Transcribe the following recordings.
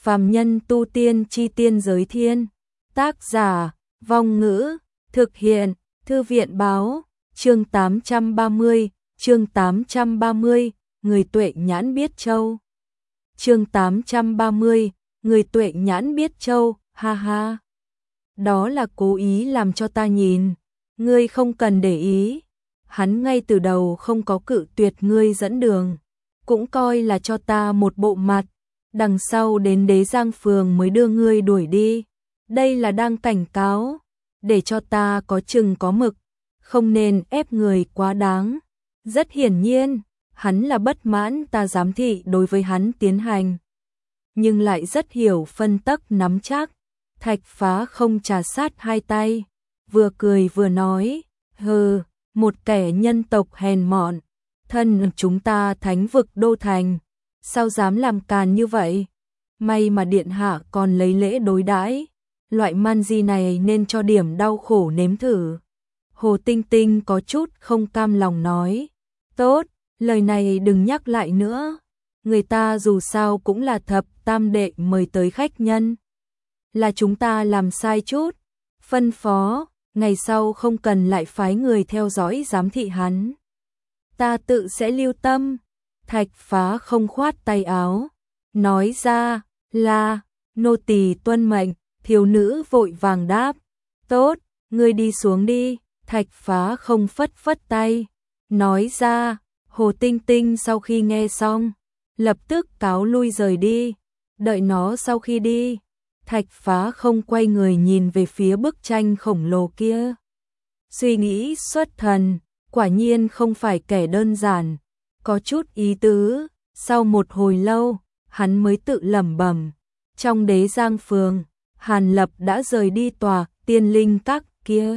Phàm nhân tu tiên chi tiên giới thiên. Tác giả, Vong Ngữ, thực hiện, Thư viện báo, chương 830, người tuệ nhãn biết châu. Chương 830, người tuệ nhãn biết châu, ha ha. Đó là cố ý làm cho ta nhìn, ngươi không cần để ý. Hắn ngay từ đầu không có cự tuyệt ngươi dẫn đường, cũng coi là cho ta một bộ mặt, đằng sau đến Đế Giang phường mới đưa ngươi đuổi đi. Đây là đang cảnh cáo, để cho ta có chừng có mực, không nên ép người quá đáng. Rất hiển nhiên, hắn là bất mãn ta giám thị đối với hắn tiến hành, nhưng lại rất hiểu phân tắc nắm chắc. Thạch Phá không trà sát hai tay, vừa cười vừa nói, hừ, một kẻ nhân tộc hèn mọn, thân chúng ta thánh vực đô thành, sao dám làm càn như vậy? May mà điện hạ còn lấy lễ đối đãi, loại man di này nên cho điểm đau khổ nếm thử. Hồ Tinh Tinh có chút không cam lòng nói, tốt, lời này đừng nhắc lại nữa, người ta dù sao cũng là thập tam đệ mời tới khách nhân. Là chúng ta làm sai chút, phân phó, ngày sau không cần lại phái người theo dõi giám thị hắn. Ta tự sẽ lưu tâm. Thạch Phá không khoát tay áo, nói ra, là, nô tỳ tuân mệnh. Thiếu nữ vội vàng đáp, tốt, ngươi đi xuống đi. Thạch Phá không phất phất tay, nói ra. Hồ Tinh Tinh sau khi nghe xong, lập tức cáo lui rời đi. Đợi nó sau khi đi, Thạch Phá không quay người nhìn về phía bức tranh khổng lồ kia. Suy nghĩ xuất thần, quả nhiên không phải kẻ đơn giản, có chút ý tứ. Sau một hồi lâu, hắn mới tự lẩm bẩm, trong Đế Giang phường, Hàn Lập đã rời đi tòa Tiên Linh Các kia,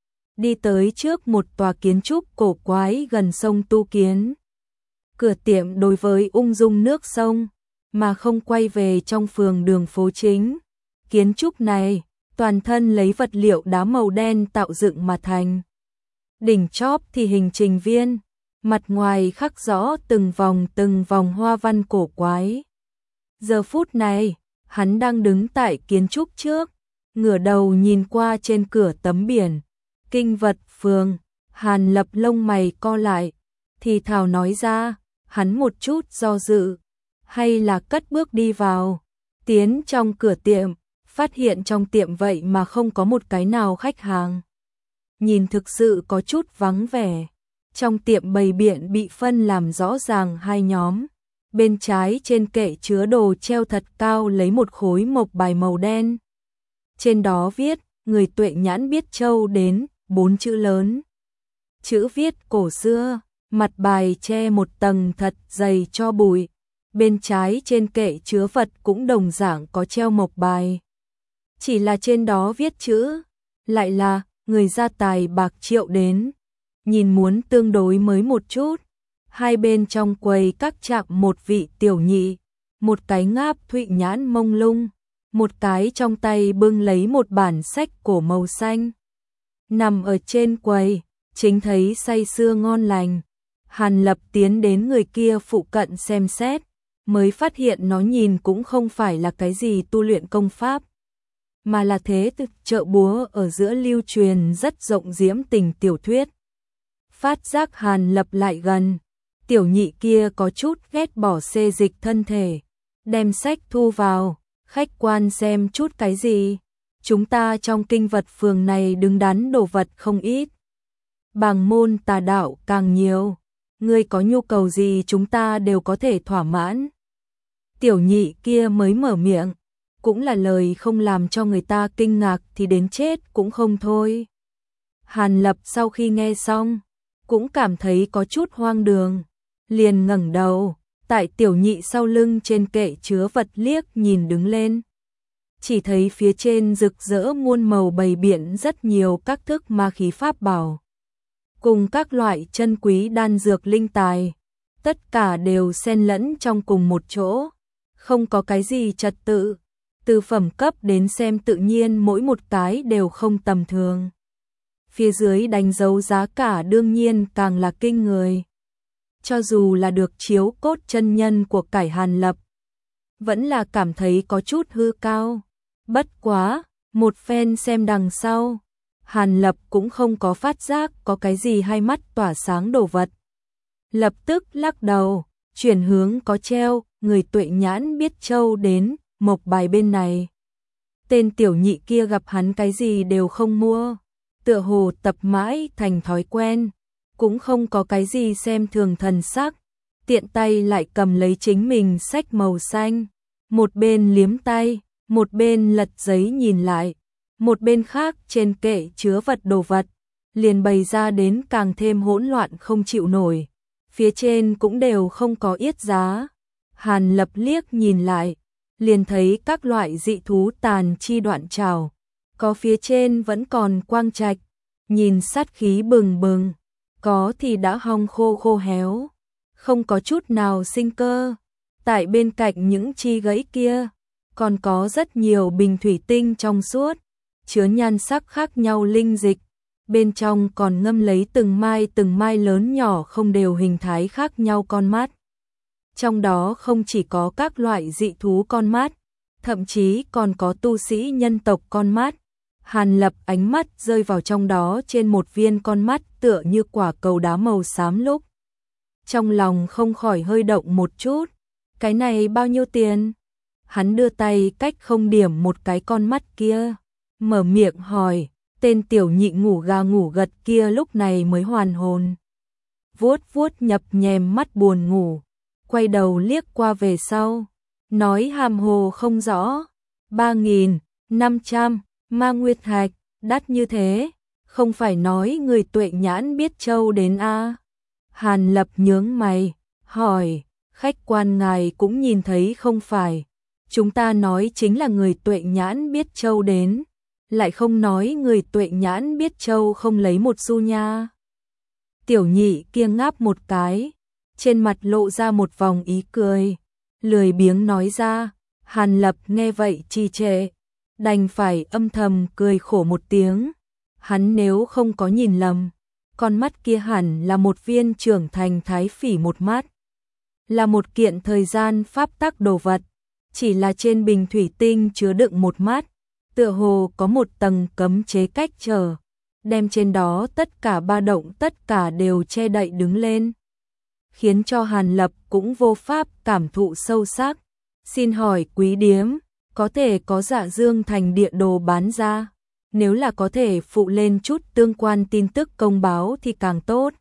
đi tới trước một tòa kiến trúc cổ quái gần sông Tu Kiến. Cửa tiệm đối với ung dung nước sông, mà không quay về trong phường đường phố chính. Kiến trúc này, toàn thân lấy vật liệu đá màu đen tạo dựng mà thành. Đỉnh chóp thì hình trình viên, mặt ngoài khắc rõ từng vòng hoa văn cổ quái. Giờ phút này, hắn đang đứng tại kiến trúc trước, ngửa đầu nhìn qua trên cửa tấm biển Kinh Vật Phường. Hàn Lập lông mày co lại, thì thào nói ra, hắn một chút do dự, hay là cất bước đi vào. Tiến trong cửa tiệm, phát hiện trong tiệm vậy mà không có một cái nào khách hàng. Nhìn thực sự có chút vắng vẻ. Trong tiệm bày biện bị phân làm rõ ràng hai nhóm. Bên trái trên kệ chứa đồ treo thật cao lấy một khối mộc bài màu đen. Trên đó viết, người tuệ nhãn biết châu đến, 4 chữ lớn. Chữ viết cổ xưa, mặt bài che một tầng thật dày cho bụi. Bên trái trên kệ chứa vật cũng đồng dạng có treo mộc bài. Chỉ là trên đó viết chữ, lại là, người gia tài bạc triệu đến. Nhìn muốn tương đối mới một chút. Hai bên trong quầy các chạm một vị tiểu nhị, một cái ngáp thụy nhãn mông lung, một cái trong tay bưng lấy một bản sách cổ màu xanh. Nằm ở trên quầy, chính thấy say sưa ngon lành. Hàn Lập tiến đến người kia phụ cận xem xét, mới phát hiện nó nhìn cũng không phải là cái gì tu luyện công pháp, mà là thế thực chợ búa ở giữa lưu truyền rất rộng diễm tình tiểu thuyết. Phát giác Hàn Lập lại gần, tiểu nhị kia có chút ghét bỏ xê dịch thân thể, đem sách thu vào, khách quan xem chút cái gì. Chúng ta trong Kinh Vật Phường này đứng đắn đồ vật không ít, bàng môn tà đạo càng nhiều, ngươi có nhu cầu gì chúng ta đều có thể thỏa mãn. Tiểu nhị kia mới mở miệng, cũng là lời không làm cho người ta kinh ngạc thì đến chết cũng không thôi. Hàn Lập sau khi nghe xong, cũng cảm thấy có chút hoang đường, liền ngẩng đầu, tại tiểu nhị sau lưng trên kệ chứa vật liếc nhìn đứng lên. Chỉ thấy phía trên rực rỡ muôn màu bày biện rất nhiều các thức ma khí pháp bảo, cùng các loại chân quý đan dược linh tài, tất cả đều xen lẫn trong cùng một chỗ, không có cái gì trật tự, từ phẩm cấp đến xem tự nhiên mỗi một cái đều không tầm thường. Phía dưới đánh dấu giá cả đương nhiên càng là kinh người. Cho dù là được chiếu cốt chân nhân của cải Hàn Lập, vẫn là cảm thấy có chút hư cao. Bất quá, một phen xem đằng sau, Hàn Lập cũng không có phát giác có cái gì hai mắt tỏa sáng đồ vật. Lập tức lắc đầu, chuyển hướng có treo, người Tuệ Nhãn biết châu đến, mộc bài bên này. Tên tiểu nhị kia gặp hắn cái gì đều không mua, tựa hồ tập mãi thành thói quen, cũng không có cái gì xem thường thần sắc, tiện tay lại cầm lấy chính mình sách màu xanh, một bên liếm tay, một bên lật giấy nhìn lại, một bên khác trên kệ chứa vật đồ vật, liền bày ra đến càng thêm hỗn loạn không chịu nổi, phía trên cũng đều không có yết giá. Hàn Lập liếc nhìn lại, liền thấy các loại dị thú tàn chi đoạn trào, có phía trên vẫn còn quang trạch, nhìn sát khí bừng bừng, có thì đã hong khô khô héo, không có chút nào sinh cơ. Tại bên cạnh những chi gãy kia, còn có rất nhiều bình thủy tinh trong suốt, chứa nhan sắc khác nhau linh dịch, bên trong còn ngâm lấy từng mai lớn nhỏ không đều hình thái khác nhau con mắt. Trong đó không chỉ có các loại dị thú con mắt, thậm chí còn có tu sĩ nhân tộc con mắt. Hàn Lập ánh mắt rơi vào trong đó trên một viên con mắt tựa như quả cầu đá màu xám lúc. Trong lòng không khỏi hơi động một chút, cái này bao nhiêu tiền? Hắn đưa tay cách không điểm một cái con mắt kia, mở miệng hỏi, tên tiểu nhị ngủ gà ngủ gật kia lúc này mới hoàn hồn. Vuốt vuốt nhập nhèm mắt buồn ngủ, quay đầu liếc qua về sau, nói hàm hồ không rõ, 3.500 ma nguyệt thạch, đắt như thế, không phải nói người Tuệ Nhãn biết châu đến a? Hàn Lập nhướng mày, hỏi, khách quan ngài cũng nhìn thấy không phải, chúng ta nói chính là người Tuệ Nhãn biết châu đến, lại không nói người Tuệ Nhãn biết châu không lấy một xu nha. Tiểu nhị kia ngáp một cái, trên mặt lộ ra một vòng ý cười, lười biếng nói ra. Hàn Lập nghe vậy trì trệ, đành phải âm thầm cười khổ một tiếng. Hắn nếu không có nhìn lầm, con mắt kia hẳn là một viên trưởng thành thái phỉ một mắt, là một kiện thời gian pháp tắc đồ vật, chỉ là trên bình thủy tinh chứa đựng một mắt, tựa hồ có một tầng cấm chế cách trở, đem trên đó tất cả ba động tất cả đều che đậy đứng lên, khiến cho Hàn Lập cũng vô pháp cảm thụ sâu sắc. Xin hỏi quý điếm, có thể có Dạ Dương Thành địa đồ bán ra? Nếu là có thể phụ lên chút tương quan tin tức công báo thì càng tốt.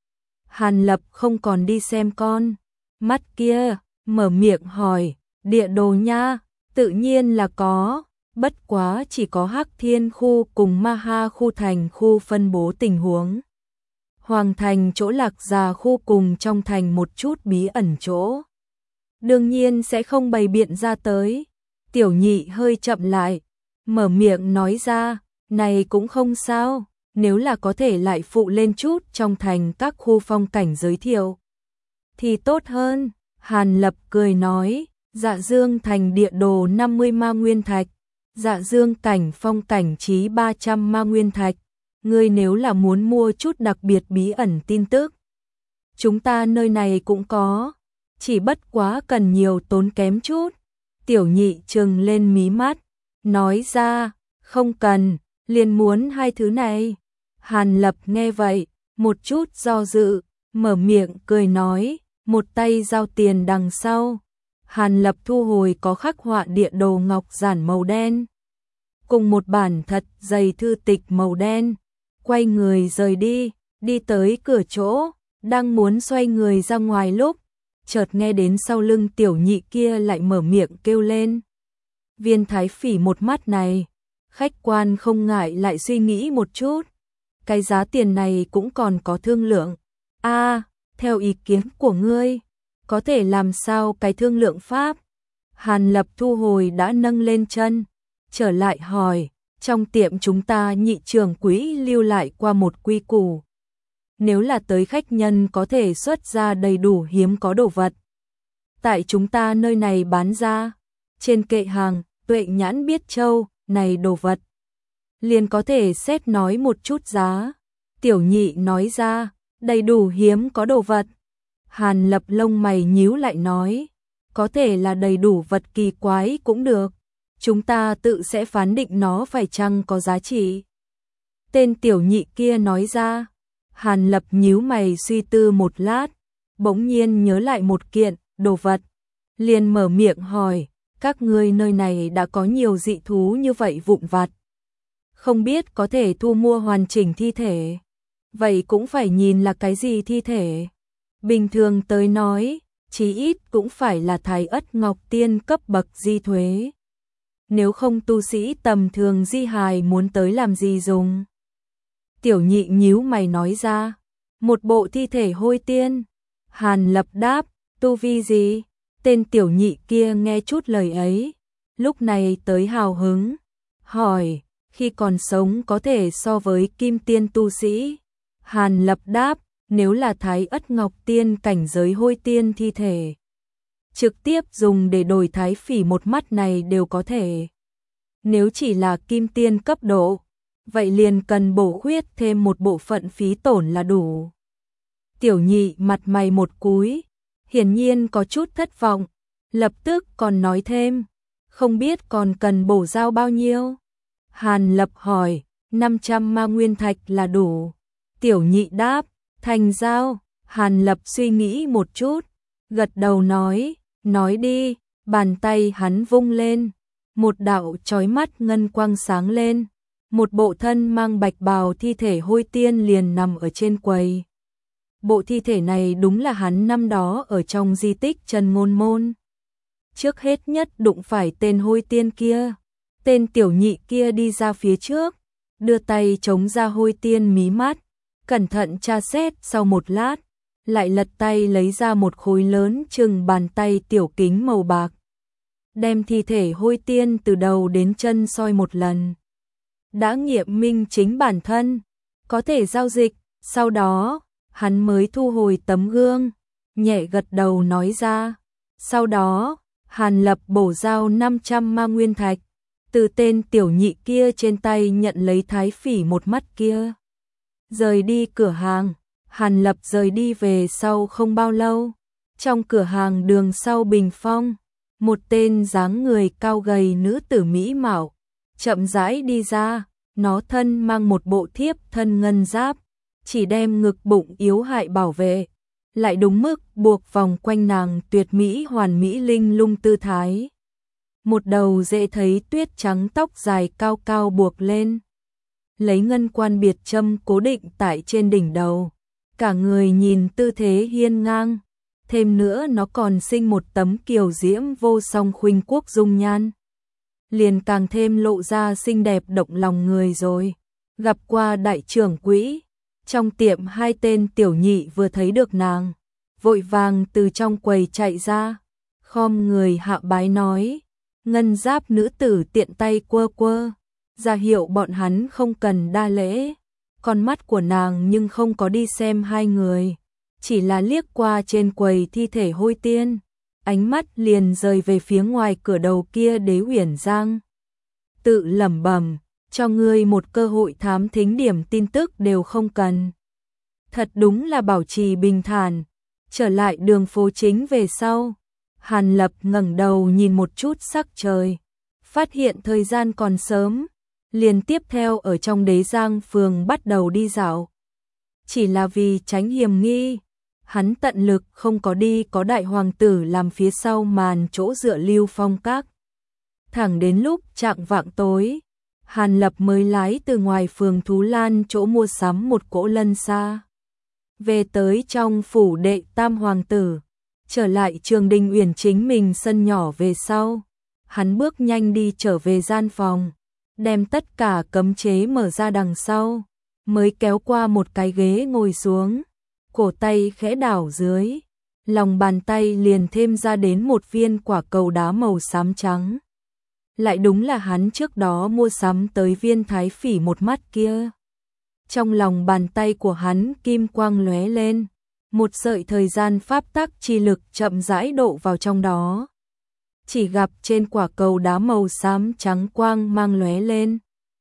Hàn Lập không còn đi xem con mắt kia, mở miệng hỏi, địa đồ nha, tự nhiên là có, bất quá chỉ có Hắc Thiên khu cùng Ma Ha khu thành khu phân bố tình huống. Hoàng thành chỗ Lạc Già khu cùng trong thành một chút bí ẩn chỗ, đương nhiên sẽ không bày biện ra tới. Tiểu nhị hơi chậm lại, mở miệng nói ra, này cũng không sao, nếu là có thể lại phụ lên chút trong thành các khu phong cảnh giới thiệu thì tốt hơn. Hàn Lập cười nói, Dạ Dương Thành địa đồ 50 ma nguyên thạch, Dạ Dương cảnh phong cảnh trí 300 ma nguyên thạch, ngươi nếu là muốn mua chút đặc biệt bí ẩn tin tức, chúng ta nơi này cũng có, chỉ bất quá cần nhiều tốn kém chút. Tiểu nhị trừng lên mí mắt, nói ra, không cần, liền muốn hai thứ này. Hàn Lập nghe vậy, một chút do dự, mở miệng cười nói, một tay giao tiền đằng sau. Hàn Lập thu hồi có khắc họa địa đồ ngọc giản màu đen, cùng một bản thật dày thư tịch màu đen, quay người rời đi, đi tới cửa chỗ, đang muốn xoay người ra ngoài lúc, chợt nghe đến sau lưng tiểu nhị kia lại mở miệng kêu lên. Viên thái phỉ một mắt này, khách quan không ngại lại suy nghĩ một chút, cái giá tiền này cũng còn có thương lượng. Theo ý kiến của ngươi, có thể làm sao cái thương lượng pháp? Hàn Lập thu hồi đã nâng lên chân, trở lại hỏi, trong tiệm chúng ta nhị trưởng quỹ lưu lại qua một quy củ. Nếu là tới khách nhân có thể xuất ra đầy đủ hiếm có đồ vật, tại chúng ta nơi này bán ra, trên kệ hàng, Tuệ Nhãn biết châu, này đồ vật, liền có thể xét nói một chút giá. Tiểu nhị nói ra, đầy đủ hiếm có đồ vật. Hàn Lập lông mày nhíu lại nói, có thể là đầy đủ vật kỳ quái cũng được. Chúng ta tự sẽ phán định nó phải chăng có giá trị. Tên tiểu nhị kia nói ra. Hàn Lập nhíu mày suy tư một lát, bỗng nhiên nhớ lại một kiện đồ vật, liền mở miệng hỏi, các ngươi nơi này đã có nhiều dị thú như vậy vụn vặt, không biết có thể thu mua hoàn chỉnh thi thể. Vậy cũng phải nhìn là cái gì thi thể. Bình thường tới nói, chí ít cũng phải là Thái Ất Ngọc Tiên cấp bậc di thuế. Nếu không tu sĩ tầm thường di hài muốn tới làm gì dùng. Tiểu nhị nhíu mày nói ra, một bộ thi thể hôi tiên. Hàn Lập đáp, tu vi gì? Tên tiểu nhị kia nghe chút lời ấy, lúc này tới hào hứng, hỏi, khi còn sống có thể so với kim tiên tu sĩ. Hàn Lập đáp, nếu là Thái Ất Ngọc Tiên cảnh giới hôi tiên thi thể, trực tiếp dùng để đổi thái phỉ một mắt này đều có thể. Nếu chỉ là kim tiên cấp độ, vậy liền cần bổ khuyết thêm một bộ phận phí tổn là đủ. Tiểu nhị mặt mày một cúi, hiển nhiên có chút thất vọng, lập tức còn nói thêm, không biết còn cần bổ giao bao nhiêu. Hàn Lập hỏi, 500 ma nguyên thạch là đủ. Tiểu nhị đáp, thành giao. Hàn Lập suy nghĩ một chút, gật đầu nói đi. Bàn tay hắn vung lên, một đạo chói mắt ngân quang sáng lên, một bộ thân mang bạch bào thi thể hôi tiên liền nằm ở trên quầy. Bộ thi thể này đúng là hắn năm đó ở trong di tích Trần Ngôn Môn. Trước hết nhất đụng phải tên hôi tiên kia. Tên tiểu nhị kia đi ra phía trước, đưa tay chống ra hôi tiên mí mắt, cẩn thận tra xét sau một lát, lại lật tay lấy ra một khối lớn chừng bàn tay tiểu kính màu bạc. Đem thi thể hôi tiên từ đầu đến chân soi một lần. Đã nghiệm minh chính bản thân, có thể giao dịch, sau đó, hắn mới thu hồi tấm gương, nhẹ gật đầu nói ra. Sau đó, Hàn Lập bổ giao 500 ma nguyên thạch, từ tên tiểu nhị kia trên tay nhận lấy thái phỉ một mắt kia. Rời đi cửa hàng, Hàn Lập rời đi về sau không bao lâu. Trong cửa hàng đường sau bình phong, một tên dáng người cao gầy nữ tử mỹ mạo, chậm rãi đi ra, nó thân mang một bộ thiếp thân ngân giáp, chỉ đem ngực bụng yếu hại bảo vệ, lại đúng mức buộc vòng quanh nàng tuyệt mỹ hoàn mỹ linh lung tư thái. Một đầu dễ thấy tuyết trắng tóc dài cao cao buộc lên, lấy ngân quan biệt châm cố định tại trên đỉnh đầu, cả người nhìn tư thế hiên ngang, thêm nữa nó còn sinh một tấm kiều diễm vô song khuynh quốc dung nhan, liền càng thêm lộ ra xinh đẹp động lòng người rồi. Gặp qua đại trưởng quỹ. Trong tiệm hai tên tiểu nhị vừa thấy được nàng, vội vàng từ trong quầy chạy ra, khom người hạ bái nói. Ngân giáp nữ tử tiện tay quơ quơ, ra hiệu bọn hắn không cần đa lễ. Con mắt của nàng nhưng không có đi xem hai người, chỉ là liếc qua trên quầy thi thể hôi tiên, ánh mắt liền rời về phía ngoài cửa đầu kia Đế Uyển Giang. Tự lẩm bẩm, cho ngươi một cơ hội thám thính điểm tin tức đều không cần. Thật đúng là bảo trì bình thản. Trở lại đường phố chính về sau, Hàn Lập ngẩng đầu nhìn một chút sắc trời, phát hiện thời gian còn sớm, liền tiếp theo ở trong Đế Giang phường bắt đầu đi dạo. Chỉ là vì tránh hiểm nghi, hắn tận lực không có đi có đại hoàng tử làm phía sau màn chỗ dựa Lưu Phong Các. Thẳng đến lúc chạng vạng tối, Hàn Lập mới lái từ ngoài phường Thú Lan chỗ mua sắm một cỗ lân xa, về tới trong phủ đệ tam hoàng tử, trở lại Trường Đình Uyển chính mình sân nhỏ về sau. Hắn bước nhanh đi trở về gian phòng, đem tất cả cấm chế mở ra đằng sau, mới kéo qua một cái ghế ngồi xuống, cổ tay khẽ đảo dưới, lòng bàn tay liền thêm ra đến một viên quả cầu đá màu xám trắng. Lại đúng là hắn trước đó mua sắm tới viên thái phỉ một mắt kia. Trong lòng bàn tay của hắn kim quang lóe lên, một sợi thời gian pháp tắc chi lực chậm rãi độ vào trong đó. Chỉ gặp trên quả cầu đá màu xám trắng quang mang lóe lên,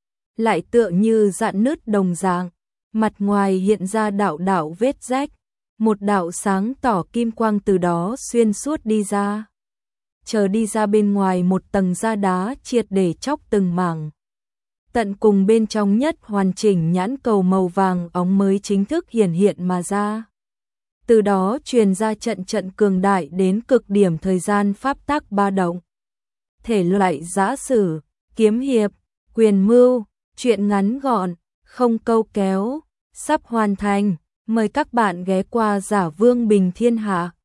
lại tựa như rạn nứt đồng dạng, mặt ngoài hiện ra đạo đạo vết rách, một đạo sáng tỏ kim quang từ đó xuyên suốt đi ra. chờ đi ra bên ngoài một tầng da đá triệt để chóc từng mảng. Tận cùng bên trong nhất hoàn chỉnh nhãn cầu màu vàng óng mới chính thức hiển hiện mà ra. Từ đó truyền ra trận trận cường đại đến cực điểm thời gian pháp tắc ba động. Thể loại giã sử, kiếm hiệp, quyền mưu, truyện ngắn gọn, không câu kéo, sắp hoàn thành. Mời các bạn ghé qua Giả Vương Bình Thiên Hạ.